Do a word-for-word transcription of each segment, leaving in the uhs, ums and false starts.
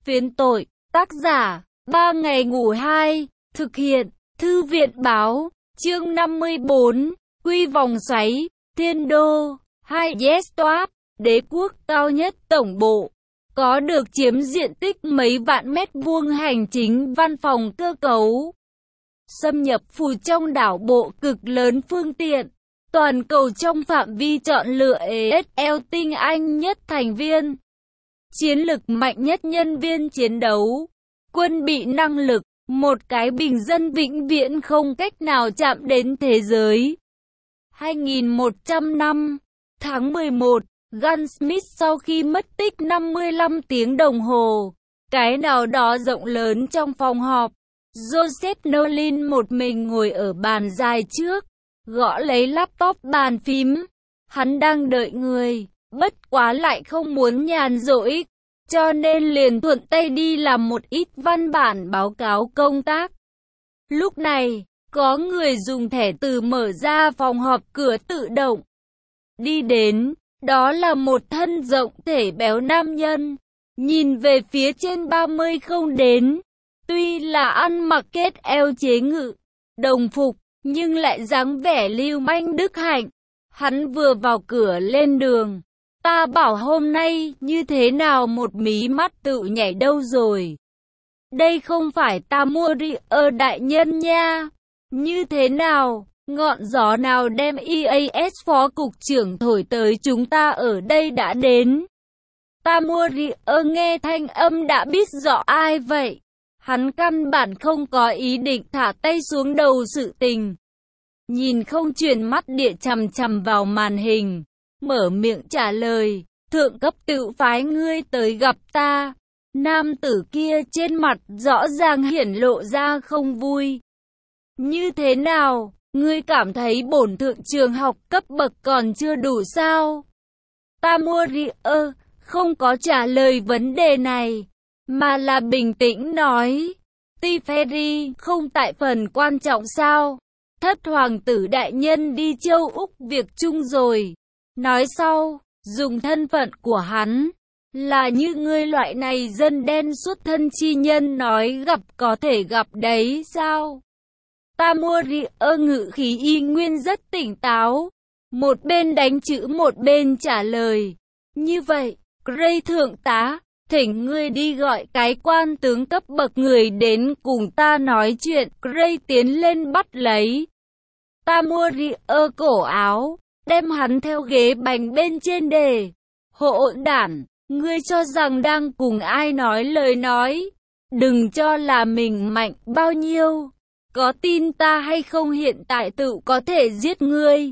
Phiến tội, tác giả, ba ngày ngủ hai, thực hiện, thư viện báo, chương năm mươi bốn, quy vòng xoáy, thiên đô, hai yes toáp, đế quốc cao nhất tổng bộ, có được chiếm diện tích mấy vạn mét vuông hành chính văn phòng cơ cấu. Xâm nhập phù trong đảo bộ cực lớn phương tiện, toàn cầu trong phạm vi chọn lựa e ét lờ tinh anh nhất thành viên. Chiến lực mạnh nhất nhân viên chiến đấu, quân bị năng lực, một cái bình dân vĩnh viễn không cách nào chạm đến thế giới. hai nghìn một trăm năm, tháng mười một, Gunsmith sau khi mất tích năm mươi lăm tiếng đồng hồ, cái nào đó rộng lớn trong phòng họp, Joseph Nolan một mình ngồi ở bàn dài trước, gõ lấy laptop bàn phím. Hắn đang đợi người, bất quá lại không muốn nhàn rỗi, cho nên liền thuận tay đi làm một ít văn bản báo cáo công tác. Lúc này, có người dùng thẻ từ mở ra phòng họp cửa tự động. Đi đến, đó là một thân rộng thể béo nam nhân, nhìn về phía trên ba mươi không đến. Tuy là ăn mặc kết eo chế ngự, đồng phục, nhưng lại dáng vẻ lưu manh đức hạnh. Hắn vừa vào cửa lên đường. Ta bảo hôm nay như thế nào một mí mắt tự nhảy đâu rồi. Đây không phải ta mua ri ơ đại nhân nha. Như thế nào, ngọn gió nào đem e a ét phó cục trưởng thổi tới chúng ta ở đây đã đến. Ta mua ri ơ nghe thanh âm đã biết rõ ai vậy. Hắn căn bản không có ý định thả tay xuống đầu sự tình. Nhìn không chuyển mắt địa chằm chằm vào màn hình, mở miệng trả lời, thượng cấp tự phái ngươi tới gặp ta. Nam tử kia trên mặt rõ ràng hiển lộ ra không vui. Như thế nào, ngươi cảm thấy bổn thượng trường học cấp bậc còn chưa đủ sao? Ta mua ri ơ, không có trả lời vấn đề này, mà là bình tĩnh nói, Tiferi không tại phần quan trọng sao? Thất hoàng tử đại nhân đi châu Úc việc chung rồi. Nói sau, dùng thân phận của hắn, là như ngươi loại này dân đen xuất thân chi nhân nói gặp có thể gặp đấy sao? Ta mua ri ơ ngự khí y nguyên rất tỉnh táo. Một bên đánh chữ một bên trả lời. Như vậy, Gray thượng tá, thỉnh ngươi đi gọi cái quan tướng cấp bậc người đến cùng ta nói chuyện. Gray tiến lên bắt lấy ta mua ri ơ cổ áo, đem hắn theo ghế bành bên trên đề. Hỗn đản, ngươi cho rằng đang cùng ai nói lời nói. Đừng cho là mình mạnh bao nhiêu. Có tin ta hay không hiện tại tự có thể giết ngươi.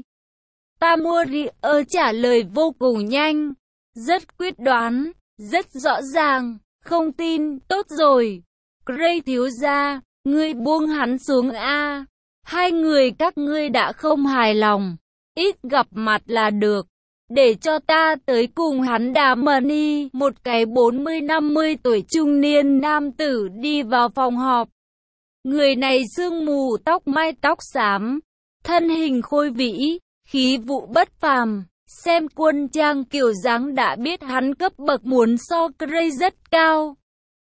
Ta mua ri ơ trả lời vô cùng nhanh, rất quyết đoán, rất rõ ràng. Không tin, tốt rồi. Gray thiếu gia, ngươi buông hắn xuống a. Hai người các ngươi đã không hài lòng, ít gặp mặt là được. Để cho ta tới cùng hắn đàm money. Một cái bốn mươi năm mươi tuổi trung niên nam tử đi vào phòng họp. Người này sương mù tóc mai tóc xám, thân hình khôi vĩ, khí vụ bất phàm. Xem quân trang kiểu dáng đã biết hắn cấp bậc muốn so Gray rất cao.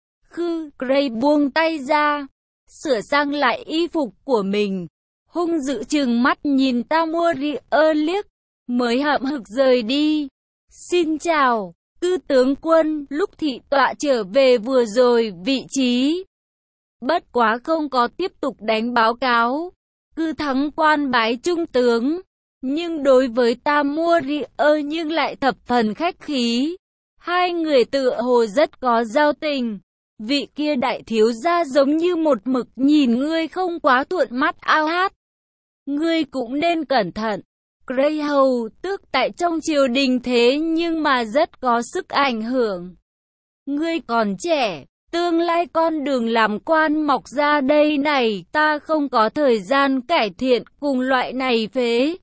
Khư, Gray buông tay ra, sửa sang lại y phục của mình, hung dữ trừng mắt nhìn ta mua ri ơ liếc, mới hậm hực rời đi. Xin chào, cư tướng quân, lúc thị tọa trở về vừa rồi vị trí. Bất quá không có tiếp tục đánh báo cáo, cư thắng quan bái trung tướng. Nhưng đối với ta mua ri ơ nhưng lại thập phần khách khí. Hai người tựa hồ rất có giao tình. Vị kia đại thiếu gia giống như một mực nhìn ngươi không quá thuận mắt ao hát. Ngươi cũng nên cẩn thận. Gray hầu tước tại trong triều đình thế nhưng mà rất có sức ảnh hưởng. Ngươi còn trẻ, tương lai con đường làm quan mọc ra đây này, ta không có thời gian cải thiện cùng loại này phế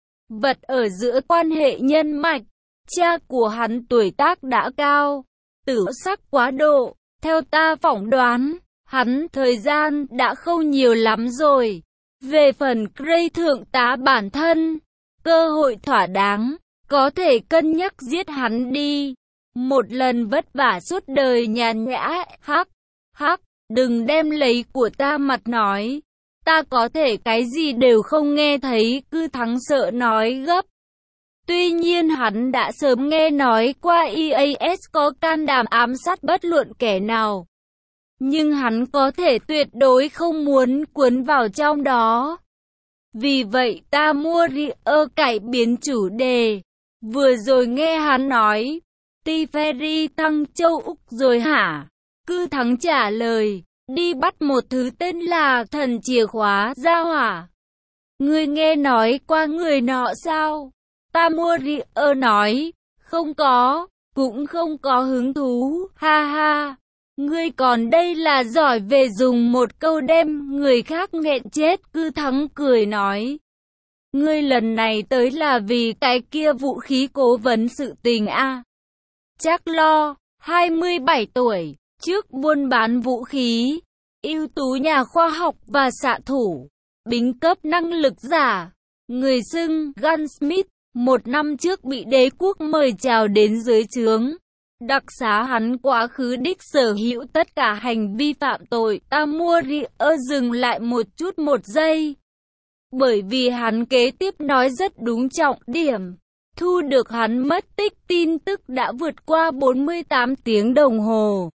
vật ở giữa quan hệ nhân mạch. Cha của hắn tuổi tác đã cao, tử sắc quá độ, theo ta phỏng đoán, hắn thời gian đã không nhiều lắm rồi. Về phần Gray thượng tá bản thân, cơ hội thỏa đáng, có thể cân nhắc giết hắn đi. Một lần vất vả suốt đời nhàn nhã, hắc, hắc, đừng đem lấy của ta mặt nói. Ta có thể cái gì đều không nghe thấy, Cư Thắng sợ nói gấp. Tuy nhiên hắn đã sớm nghe nói qua e a ét có can đảm ám sát bất luận kẻ nào. Nhưng hắn có thể tuyệt đối không muốn cuốn vào trong đó. Vì vậy ta mua Ria cải biến chủ đề. Vừa rồi nghe hắn nói, Tiferi thăng châu Úc rồi hả? Cư Thắng trả lời, đi bắt một thứ tên là thần chìa khóa ra hỏa. Ngươi nghe nói qua người nọ sao? Ta mua Ria nói, không có, cũng không có hứng thú, ha ha. Ngươi còn đây là giỏi về dùng một câu đem người khác nghẹn chết, Cư Thắng cười nói. Ngươi lần này tới là vì cái kia vũ khí cố vấn sự tình a? À? Chắc lo, hai mươi bảy tuổi, trước buôn bán vũ khí, ưu tú nhà khoa học và xạ thủ, bính cấp năng lực giả, người xưng Gunsmith, một năm trước bị đế quốc mời chào đến dưới trướng. Đặc xá hắn quá khứ đích sở hữu tất cả hành vi phạm tội. Ta mua Ria dừng lại một chút một giây. Bởi vì hắn kế tiếp nói rất đúng trọng điểm. Thu được hắn mất tích tin tức đã vượt qua bốn mươi tám tiếng đồng hồ.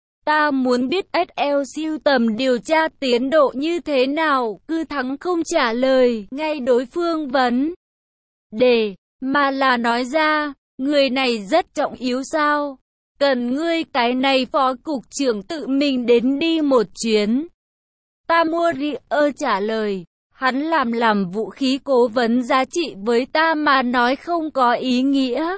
Ta muốn biết ét lờ siêu tầm điều tra tiến độ như thế nào. Cư Thắng không trả lời ngay đối phương vấn đề, mà là nói ra. Người này rất trọng yếu sao? Cần ngươi cái này phó cục trưởng tự mình đến đi một chuyến. Ta mua Ria trả lời. Hắn làm làm vũ khí cố vấn giá trị với ta mà nói không có ý nghĩa.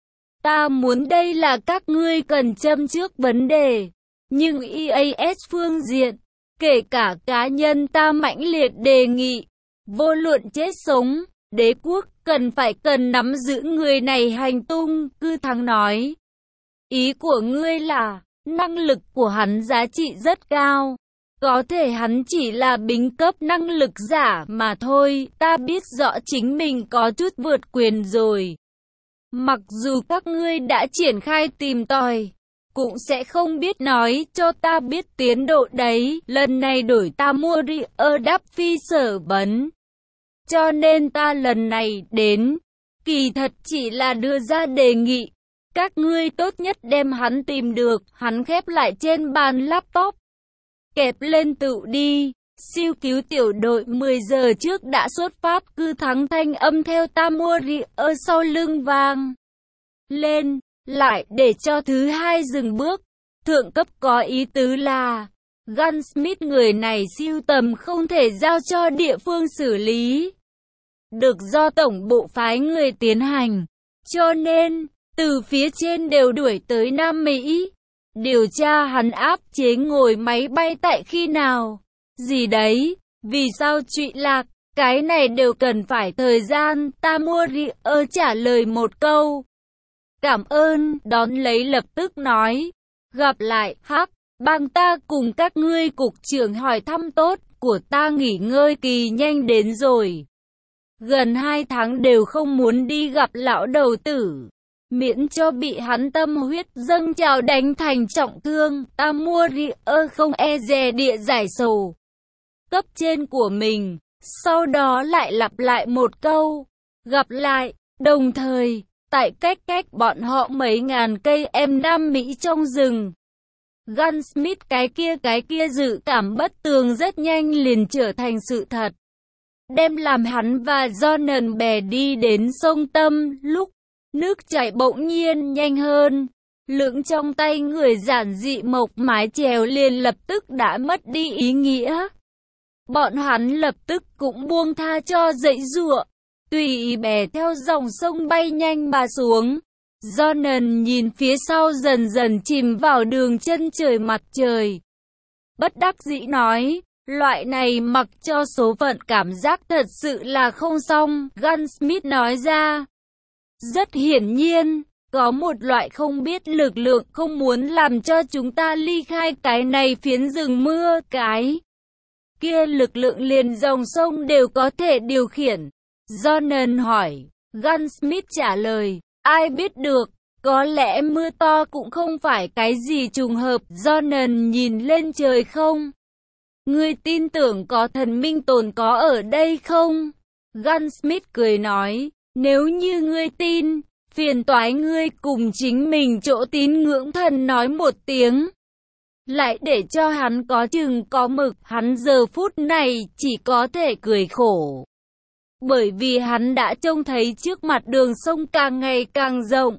Ta muốn đây là các ngươi cần châm trước vấn đề. Nhưng e a ét phương diện, kể cả cá nhân ta mãnh liệt đề nghị, vô luận chết sống, đế quốc cần phải cần nắm giữ người này hành tung, Cư Thắng nói. Ý của ngươi là, năng lực của hắn giá trị rất cao. Có thể hắn chỉ là bính cấp năng lực giả mà thôi, ta biết rõ chính mình có chút vượt quyền rồi. Mặc dù các ngươi đã triển khai tìm tòi, cũng sẽ không biết nói cho ta biết tiến độ đấy. Lần này đổi ta mua Ria đáp phi sở vấn. Cho nên ta lần này đến, kỳ thật chỉ là đưa ra đề nghị. Các ngươi tốt nhất đem hắn tìm được, hắn khép lại trên bàn laptop. Kẹp lên tựu đi, siêu cứu tiểu đội mười giờ trước đã xuất phát. Cư Thắng thanh âm theo ta mua Ria sau lưng vang lên, lại để cho thứ hai dừng bước. Thượng cấp có ý tứ là, Gunsmith người này siêu tầm không thể giao cho địa phương xử lý. Được do tổng bộ phái người tiến hành. Cho nên, từ phía trên đều đuổi tới Nam Mỹ. Điều tra hắn áp chế ngồi máy bay tại khi nào. Gì đấy, vì sao trụy lạc, cái này đều cần phải thời gian. Ta mua Ria trả lời một câu. Cảm ơn, đón lấy lập tức nói. Gặp lại, hắc, bang ta cùng các ngươi cục trưởng hỏi thăm tốt, của ta nghỉ ngơi kỳ nhanh đến rồi. Gần hai tháng đều không muốn đi gặp lão đầu tử. Miễn cho bị hắn tâm huyết dâng trào đánh thành trọng thương. Ta mua Ria không e dè địa giải sầu cấp trên của mình. Sau đó lại lặp lại một câu. Gặp lại, đồng thời, tại cách cách bọn họ mấy ngàn cây em Nam Mỹ trong rừng. Gunsmith cái kia cái kia dự cảm bất tường rất nhanh liền trở thành sự thật. Đem làm hắn và Jordan bè đi đến sông Tâm, lúc nước chảy bỗng nhiên nhanh hơn. Lưỡng trong tay người giản dị mộc mái chèo liền lập tức đã mất đi ý nghĩa. Bọn hắn lập tức cũng buông tha cho dãy giụa, tùy ý bè theo dòng sông bay nhanh mà xuống. Jordan nhìn phía sau dần dần chìm vào đường chân trời mặt trời. Bất đắc dĩ nói, loại này mặc cho số phận cảm giác thật sự là không xong, Gunsmith nói ra. Rất hiển nhiên, có một loại không biết lực lượng không muốn làm cho chúng ta ly khai cái này phiến rừng mưa, cái kia lực lượng liền dòng sông đều có thể điều khiển. Jordan hỏi, Gunsmith trả lời, ai biết được, Có lẽ mưa to cũng không phải cái gì trùng hợp. Jonan nhìn lên trời không? Ngươi tin tưởng có thần minh tồn có ở đây không? Gunsmith cười nói, nếu như ngươi tin, phiền toái ngươi cùng chính mình chỗ tín ngưỡng thần nói một tiếng. Lại để cho hắn có chừng có mực, hắn giờ phút này chỉ có thể cười khổ. Bởi vì hắn đã trông thấy trước mặt đường sông càng ngày càng rộng,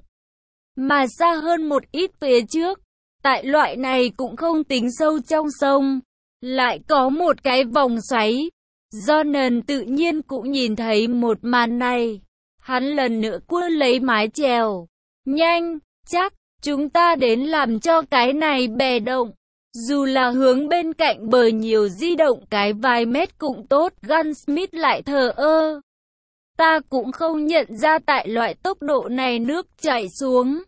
mà xa hơn một ít phía trước, tại loại này cũng không tính sâu trong sông, lại có một cái vòng xoáy. Jonan tự nhiên cũng nhìn thấy một màn này. Hắn lần nữa cua lấy mái chèo. Nhanh, chắc, chúng ta đến làm cho cái này bè động. Dù là hướng bên cạnh bờ nhiều di động cái vài mét cũng tốt. Gunsmith lại thờ ơ. Ta cũng không nhận ra tại loại tốc độ này nước chảy xuống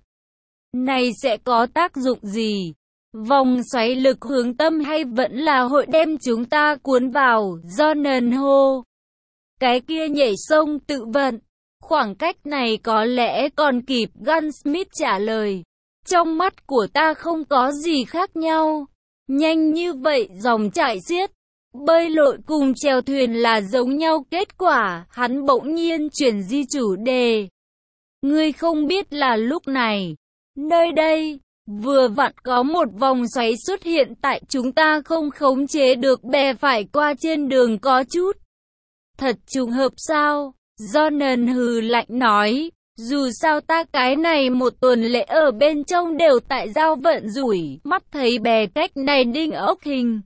này sẽ có tác dụng gì. Vòng xoáy lực hướng tâm hay vẫn là hội đem chúng ta cuốn vào? Jonan hô. Cái kia nhảy sông tự vận. Khoảng cách này có lẽ còn kịp. Gunsmith trả lời. Trong mắt của ta không có gì khác nhau. Nhanh như vậy dòng chảy xiết. Bơi lội cùng chèo thuyền là giống nhau kết quả. Hắn bỗng nhiên chuyển di chủ đề. Ngươi không biết là lúc này, nơi đây, vừa vặn có một vòng xoáy xuất hiện tại chúng ta không khống chế được bè phải qua trên đường có chút. Thật trùng hợp sao? Jonan hừ lạnh nói, dù sao ta cái này một tuần lễ ở bên trong đều tại giao vận rủi, mắt thấy bè cách này đinh ốc hình.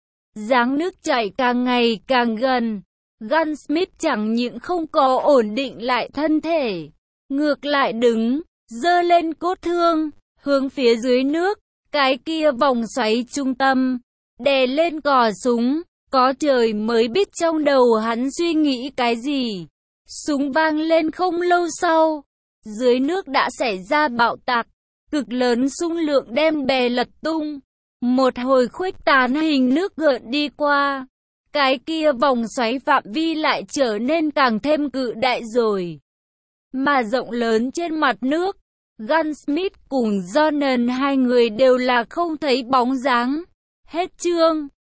Dáng nước chảy càng ngày càng gần. Gunsmith chẳng những không có ổn định lại thân thể, ngược lại đứng, giơ lên cốt thương, hướng phía dưới nước, cái kia vòng xoáy trung tâm, đè lên cò súng. Có trời mới biết trong đầu hắn suy nghĩ cái gì. Súng vang lên không lâu sau, dưới nước đã xảy ra bạo tạc, cực lớn xung lượng đem bè lật tung. Một hồi khuếch tán hình nước gợn đi qua, cái kia vòng xoáy phạm vi lại trở nên càng thêm cự đại rồi, mà rộng lớn trên mặt nước. Gunsmith cùng Jonan hai người đều là không thấy bóng dáng. Hết chương.